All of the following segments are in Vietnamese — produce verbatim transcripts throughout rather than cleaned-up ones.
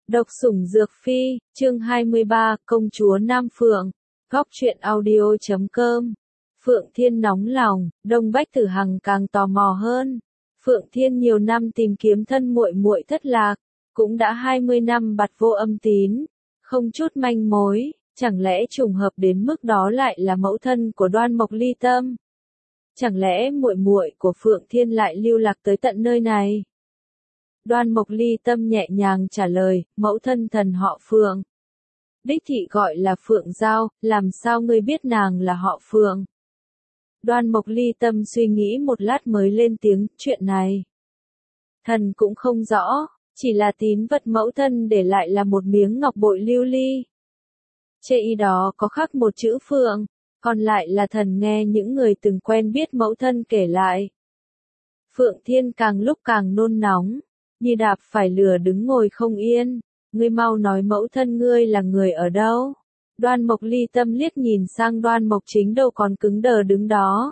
Độc sủng dược phi, chương hai mươi ba, công chúa Nam Phượng. Góc truyện audio chấm com. Phượng Thiên nóng lòng, Đông Bách Tử Hằng càng tò mò hơn. Phượng Thiên nhiều năm tìm kiếm thân muội muội thất lạc, cũng đã hai mươi năm bặt vô âm tín, không chút manh mối, chẳng lẽ trùng hợp đến mức đó lại là mẫu thân của Đoan Mộc Ly Tâm? Chẳng lẽ muội muội của Phượng Thiên lại lưu lạc tới tận nơi này? Đoan Mộc Ly Tâm nhẹ nhàng trả lời, mẫu thân thần họ Phượng. Đích thị gọi là Phượng Giao, làm sao ngươi biết nàng là họ Phượng? Đoan Mộc Ly Tâm suy nghĩ một lát mới lên tiếng, chuyện này. Thần cũng không rõ, chỉ là tín vật mẫu thân để lại là một miếng ngọc bội lưu ly. Trên y đó có khắc một chữ Phượng, còn lại là thần nghe những người từng quen biết mẫu thân kể lại. Phượng Thiên càng lúc càng nôn nóng, như đạp phải lửa đứng ngồi không yên, ngươi mau nói mẫu thân ngươi là người ở đâu? Đoan Mộc Ly Tâm liếc nhìn sang Đoan Mộc Chính Đồ còn cứng đờ đứng đó.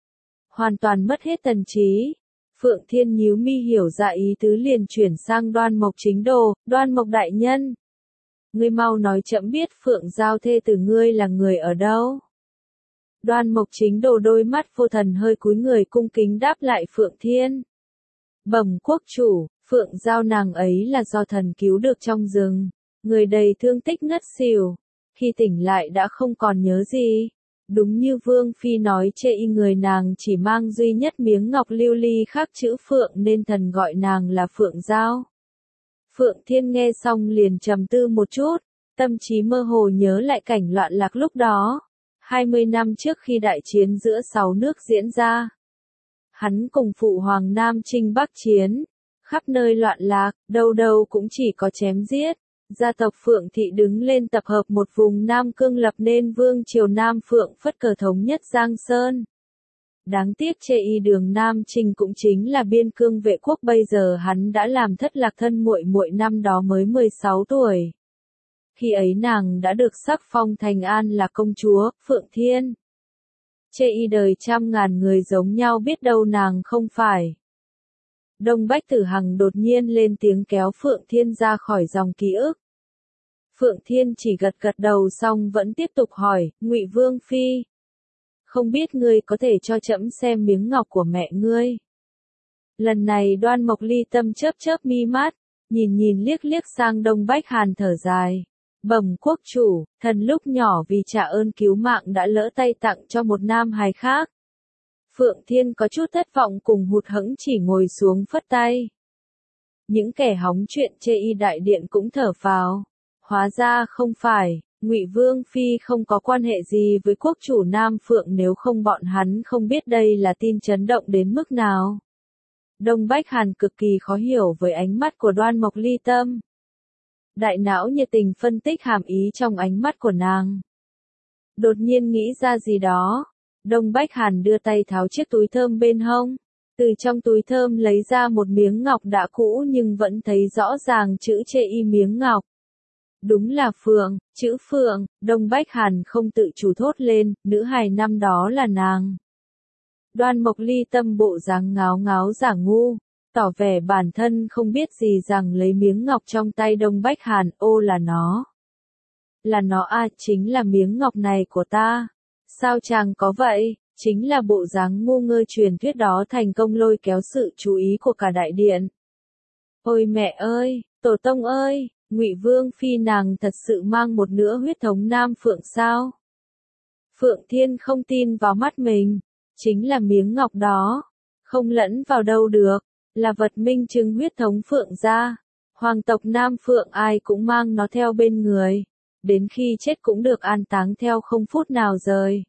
Hoàn toàn mất hết thần trí. Phượng Thiên nhíu mi hiểu ra ý tứ liền chuyển sang Đoan Mộc Chính Đồ, Đoan Mộc đại nhân. Ngươi mau nói chậm biết Phượng Giao thê tử ngươi là người ở đâu? Đoan Mộc Chính Đồ đôi mắt vô thần hơi cúi người cung kính đáp lại Phượng Thiên. Bẩm quốc chủ, Phượng Giao nàng ấy là do thần cứu được trong rừng, người đầy thương tích ngất xỉu, khi tỉnh lại đã không còn nhớ gì. Đúng như Vương Phi nói chê y người nàng chỉ mang duy nhất miếng ngọc lưu ly khắc chữ Phượng nên thần gọi nàng là Phượng Giao. Phượng Thiên nghe xong liền trầm tư một chút, tâm trí mơ hồ nhớ lại cảnh loạn lạc lúc đó, hai mươi năm trước khi đại chiến giữa sáu nước diễn ra. Hắn cùng phụ hoàng Nam Trinh Bắc chiến, khắp nơi loạn lạc, đâu đâu cũng chỉ có chém giết. Gia tộc Phượng Thị đứng lên tập hợp một vùng Nam Cương lập nên Vương Triều Nam Phượng phất cờ thống nhất Giang Sơn. Đáng tiếc chê y đường Nam Trinh cũng chính là biên cương vệ quốc bây giờ hắn đã làm thất lạc thân muội muội năm đó mới mười sáu tuổi. Khi ấy nàng đã được sắc phong thành An là công chúa, Phượng Thiên. Chê y đời trăm ngàn người giống nhau biết đâu nàng không phải. Đông Bách Tử Hằng đột nhiên lên tiếng kéo Phượng Thiên ra khỏi dòng ký ức. Phượng Thiên chỉ gật gật đầu xong vẫn tiếp tục hỏi, Ngụy Vương Phi. Không biết ngươi có thể cho trẫm xem miếng ngọc của mẹ ngươi. Lần này Đoan Mộc Ly Tâm chớp chớp mi mắt, nhìn nhìn liếc liếc sang Đông Bách Hàn thở dài. Bẩm quốc chủ, thần lúc nhỏ vì trả ơn cứu mạng đã lỡ tay tặng cho một nam hài khác. Phượng Thiên có chút thất vọng cùng hụt hẫng chỉ ngồi xuống phất tay. Những kẻ hóng chuyện chê y đại điện cũng thở phào. Hóa ra không phải, Ngụy Vương Phi không có quan hệ gì với quốc chủ Nam Phượng nếu không bọn hắn không biết đây là tin chấn động đến mức nào. Đông Bách Hàn cực kỳ khó hiểu với ánh mắt của Đoan Mộc Ly Tâm. Đại não nhiệt tình phân tích hàm ý trong ánh mắt của nàng. Đột nhiên nghĩ ra gì đó. Đông Bách Hàn đưa tay tháo chiếc túi thơm bên hông, từ trong túi thơm lấy ra một miếng ngọc đã cũ nhưng vẫn thấy rõ ràng chữ chê y miếng ngọc. Đúng là Phượng, chữ Phượng, Đông Bách Hàn không tự chủ thốt lên, nữ hài năm đó là nàng. Đoan Mộc Ly Tâm bộ dáng ngáo ngáo giả ngu, tỏ vẻ bản thân không biết gì rằng lấy miếng ngọc trong tay Đông Bách Hàn, ô là nó. Là nó à, chính là miếng ngọc này của ta. Sao chàng có vậy? Chính là bộ dáng ngu ngơ truyền thuyết đó thành công lôi kéo sự chú ý của cả đại điện. Ôi mẹ ơi, tổ tông ơi, Ngụy Vương Phi nàng thật sự mang một nửa huyết thống Nam Phượng sao? Phượng Thiên không tin vào mắt mình, chính là miếng ngọc đó, không lẫn vào đâu được, là vật minh chứng huyết thống Phượng gia. Hoàng tộc Nam Phượng ai cũng mang nó theo bên người. Đến khi chết cũng được an táng theo không phút nào rời.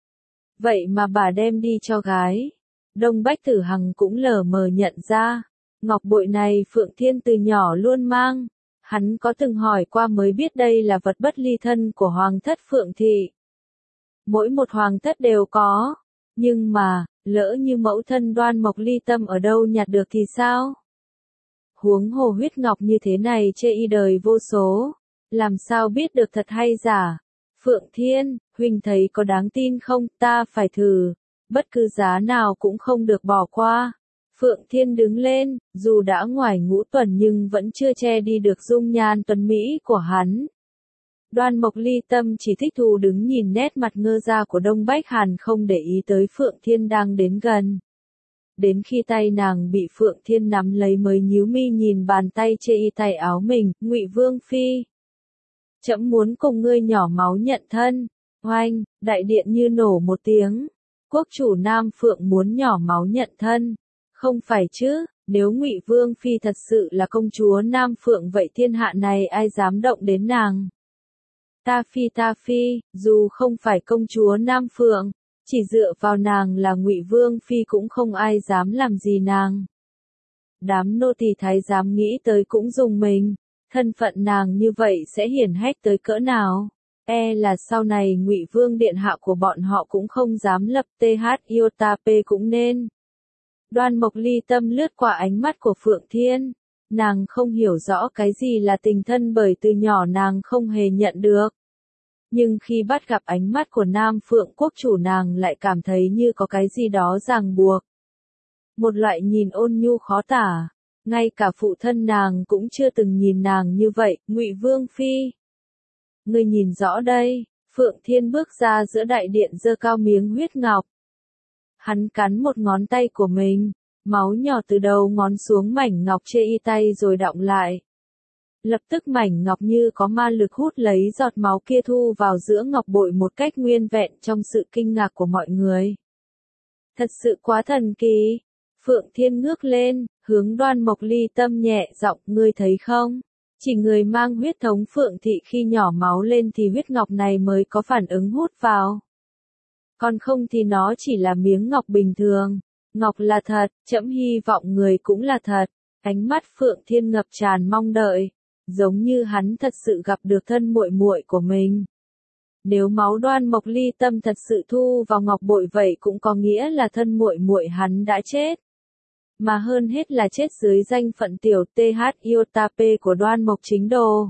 Vậy mà bà đem đi cho gái. Đông Bách Tử Hằng cũng lờ mờ nhận ra. Ngọc bội này Phượng Thiên từ nhỏ luôn mang. Hắn có từng hỏi qua mới biết đây là vật bất ly thân của Hoàng thất Phượng Thị. Mỗi một Hoàng thất đều có. Nhưng mà, lỡ như mẫu thân Đoan Mộc Ly Tâm ở đâu nhặt được thì sao? Huống hồ huyết ngọc như thế này chê y đời vô số. Làm sao biết được thật hay giả? Phượng Thiên, huynh thấy có đáng tin không? Ta phải thử. Bất cứ giá nào cũng không được bỏ qua. Phượng Thiên đứng lên, dù đã ngoài ngũ tuần nhưng vẫn chưa che đi được dung nhan tuấn mỹ của hắn. Đoan Mộc Ly Tâm chỉ thích thú đứng nhìn nét mặt ngơ ra của Đông Bách Hàn không để ý tới Phượng Thiên đang đến gần. Đến khi tay nàng bị Phượng Thiên nắm lấy mới nhíu mi nhìn bàn tay chê y tay áo mình, Ngụy Vương Phi. Trẫm muốn cùng ngươi nhỏ máu nhận thân. Oanh, đại điện như nổ một tiếng. Quốc chủ Nam Phượng muốn nhỏ máu nhận thân. Không phải chứ, nếu Ngụy Vương Phi thật sự là công chúa Nam Phượng vậy thiên hạ này ai dám động đến nàng. Ta Phi ta Phi, dù không phải công chúa Nam Phượng, chỉ dựa vào nàng là Ngụy Vương Phi cũng không ai dám làm gì nàng. Đám nô tỳ thái giám nghĩ tới cũng dùng mình, thân phận nàng như vậy sẽ hiển hách tới cỡ nào. E là sau này Ngụy Vương điện hạ của bọn họ cũng không dám lập th iota p cũng nên. Đoan Mộc Ly Tâm lướt qua ánh mắt của Phượng Thiên. Nàng không hiểu rõ cái gì là tình thân bởi từ nhỏ nàng không hề nhận được. Nhưng khi bắt gặp ánh mắt của Nam Phượng quốc chủ nàng lại cảm thấy như có cái gì đó ràng buộc. Một loại nhìn ôn nhu khó tả. Ngay cả phụ thân nàng cũng chưa từng nhìn nàng như vậy, Ngụy Vương Phi. Ngươi nhìn rõ đây, Phượng Thiên bước ra giữa đại điện giơ cao miếng huyết ngọc. Hắn cắn một ngón tay của mình, máu nhỏ từ đầu ngón xuống mảnh ngọc chê y tay rồi đọng lại. Lập tức mảnh ngọc như có ma lực hút lấy giọt máu kia thu vào giữa ngọc bội một cách nguyên vẹn trong sự kinh ngạc của mọi người. Thật sự quá thần kỳ. Phượng Thiên ngước lên, hướng Đoan Mộc Ly Tâm nhẹ giọng, ngươi thấy không? Chỉ người mang huyết thống Phượng thị khi nhỏ máu lên thì huyết ngọc này mới có phản ứng hút vào. Còn không thì nó chỉ là miếng ngọc bình thường. Ngọc là thật, trẫm hy vọng người cũng là thật. Ánh mắt Phượng Thiên ngập tràn mong đợi, giống như hắn thật sự gặp được thân muội muội của mình. Nếu máu Đoan Mộc Ly Tâm thật sự thu vào ngọc bội vậy cũng có nghĩa là thân muội muội hắn đã chết. Mà hơn hết là chết dưới danh phận tiểu th iota p của Đoan Mộc Chính Đô.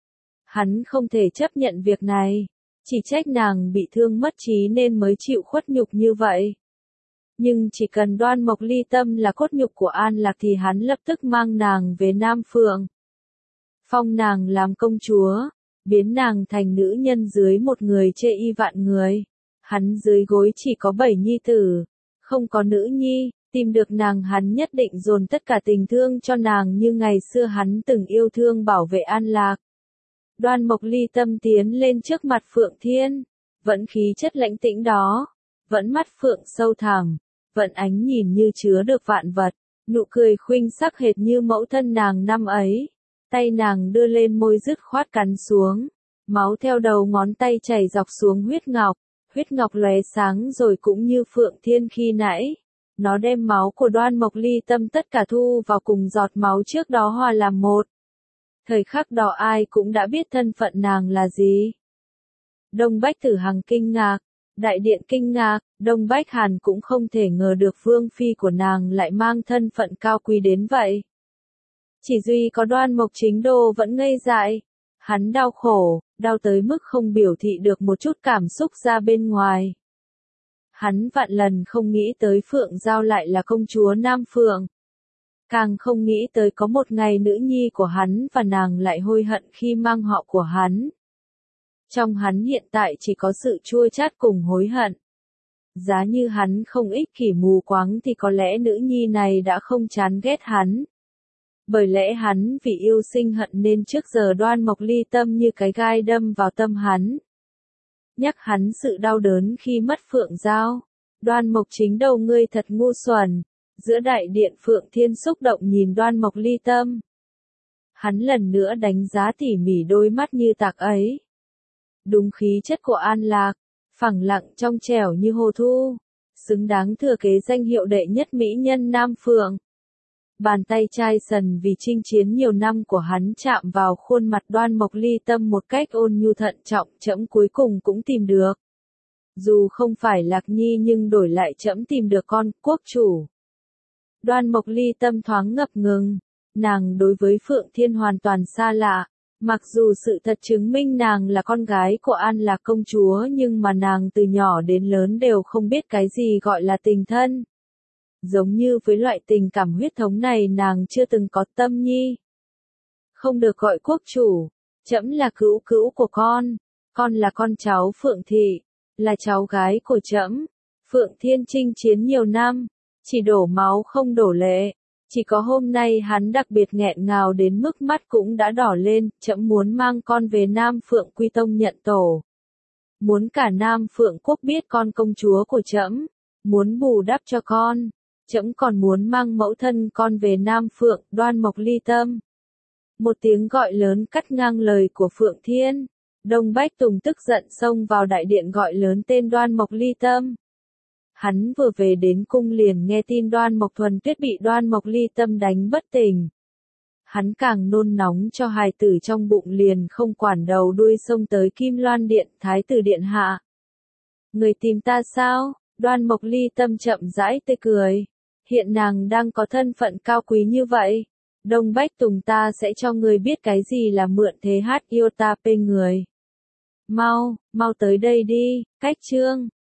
Hắn không thể chấp nhận việc này, chỉ trách nàng bị thương mất trí nên mới chịu khuất nhục như vậy. Nhưng chỉ cần Đoan Mộc Ly Tâm là cốt nhục của An Lạc thì hắn lập tức mang nàng về Nam Phượng. Phong nàng làm công chúa, biến nàng thành nữ nhân dưới một người chê y vạn người. Hắn dưới gối chỉ có bảy nhi tử, không có nữ nhi, tìm được nàng hắn nhất định dồn tất cả tình thương cho nàng như ngày xưa hắn từng yêu thương bảo vệ An Lạc. Đoan Mộc Ly Tâm tiến lên trước mặt Phượng Thiên, vẫn khí chất lãnh tĩnh đó, vẫn mắt phượng sâu thẳm, vẫn ánh nhìn như chứa được vạn vật, nụ cười khuynh sắc hệt như mẫu thân nàng năm ấy. Tay nàng đưa lên môi dứt khoát cắn xuống, máu theo đầu ngón tay chảy dọc xuống huyết ngọc, huyết ngọc lóe sáng rồi cũng như Phượng Thiên khi nãy. Nó đem máu của Đoan Mộc Ly Tâm tất cả thu vào cùng giọt máu trước đó hòa làm một. Thời khắc đó ai cũng đã biết thân phận nàng là gì. Đông Bách Tử Hằng kinh ngạc, đại điện kinh ngạc, Đông Bách Hàn cũng không thể ngờ được Vương Phi của nàng lại mang thân phận cao quý đến vậy. Chỉ duy có Đoan Mộc Chính Đô vẫn ngây dại. Hắn đau khổ, đau tới mức không biểu thị được một chút cảm xúc ra bên ngoài. Hắn vạn lần không nghĩ tới Phượng Giao lại là công chúa Nam Phượng. Càng không nghĩ tới có một ngày nữ nhi của hắn và nàng lại hối hận khi mang họ của hắn. Trong hắn hiện tại chỉ có sự chua chát cùng hối hận. Giá như hắn không ích kỷ mù quáng thì có lẽ nữ nhi này đã không chán ghét hắn. Bởi lẽ hắn vì yêu sinh hận nên trước giờ Đoan Mộc Ly Tâm như cái gai đâm vào tâm hắn. Nhắc hắn sự đau đớn khi mất Phượng Giao. Đoan Mộc Chính Đô ngươi thật ngu xuẩn. Giữa đại điện Phượng Thiên xúc động nhìn Đoan Mộc Ly Tâm. Hắn lần nữa đánh giá tỉ mỉ đôi mắt như tạc ấy. Đúng khí chất của An Lạc, phẳng lặng trong trẻo như hồ thu, xứng đáng thừa kế danh hiệu đệ nhất mỹ nhân Nam Phượng. Bàn tay chai sần vì chinh chiến nhiều năm của hắn chạm vào khuôn mặt Đoan Mộc Ly Tâm một cách ôn nhu thận trọng, trẫm cuối cùng cũng tìm được. Dù không phải Lạc Nhi nhưng đổi lại trẫm tìm được con quốc chủ. Đoan Mộc Ly Tâm thoáng ngập ngừng, nàng đối với Phượng Thiên hoàn toàn xa lạ. Mặc dù sự thật chứng minh nàng là con gái của An Lạc công chúa nhưng mà nàng từ nhỏ đến lớn đều không biết cái gì gọi là tình thân. giống như với loại tình cảm huyết thống này nàng chưa từng có. Tâm Nhi, không được gọi quốc chủ, trẫm là cữu cữu của con, con là con cháu Phượng thị, là cháu gái của trẫm. Phượng Thiên chinh chiến nhiều năm, chỉ đổ máu không đổ lệ, chỉ có hôm nay hắn đặc biệt nghẹn ngào đến mức mắt cũng đã đỏ lên. Trẫm muốn mang con về Nam Phượng Quy Tông nhận tổ, muốn cả Nam Phượng quốc biết con công chúa của trẫm, muốn bù đắp cho con, trẫm còn muốn mang mẫu thân con về Nam Phượng. Đoan Mộc ly tâm. Một tiếng gọi lớn cắt ngang lời của Phượng Thiên. Đông Bách Tùng tức giận xông vào đại điện gọi lớn tên Đoan Mộc ly tâm. Hắn vừa về đến cung liền nghe tin Đoan Mộc Thuần Tuyết bị Đoan Mộc ly tâm đánh bất tỉnh. Hắn càng nôn nóng cho hài tử trong bụng liền không quản đầu đuôi xông tới Kim Loan Điện. Thái tử điện hạ, người tìm ta sao? Đoan Mộc ly tâm chậm rãi tươi cười. Hiện nàng đang có thân phận cao quý như vậy. Đông Bách Tùng ta sẽ cho người biết cái gì là mượn thế hát yêu ta pê người. Mau, mau tới đây đi, cách chương.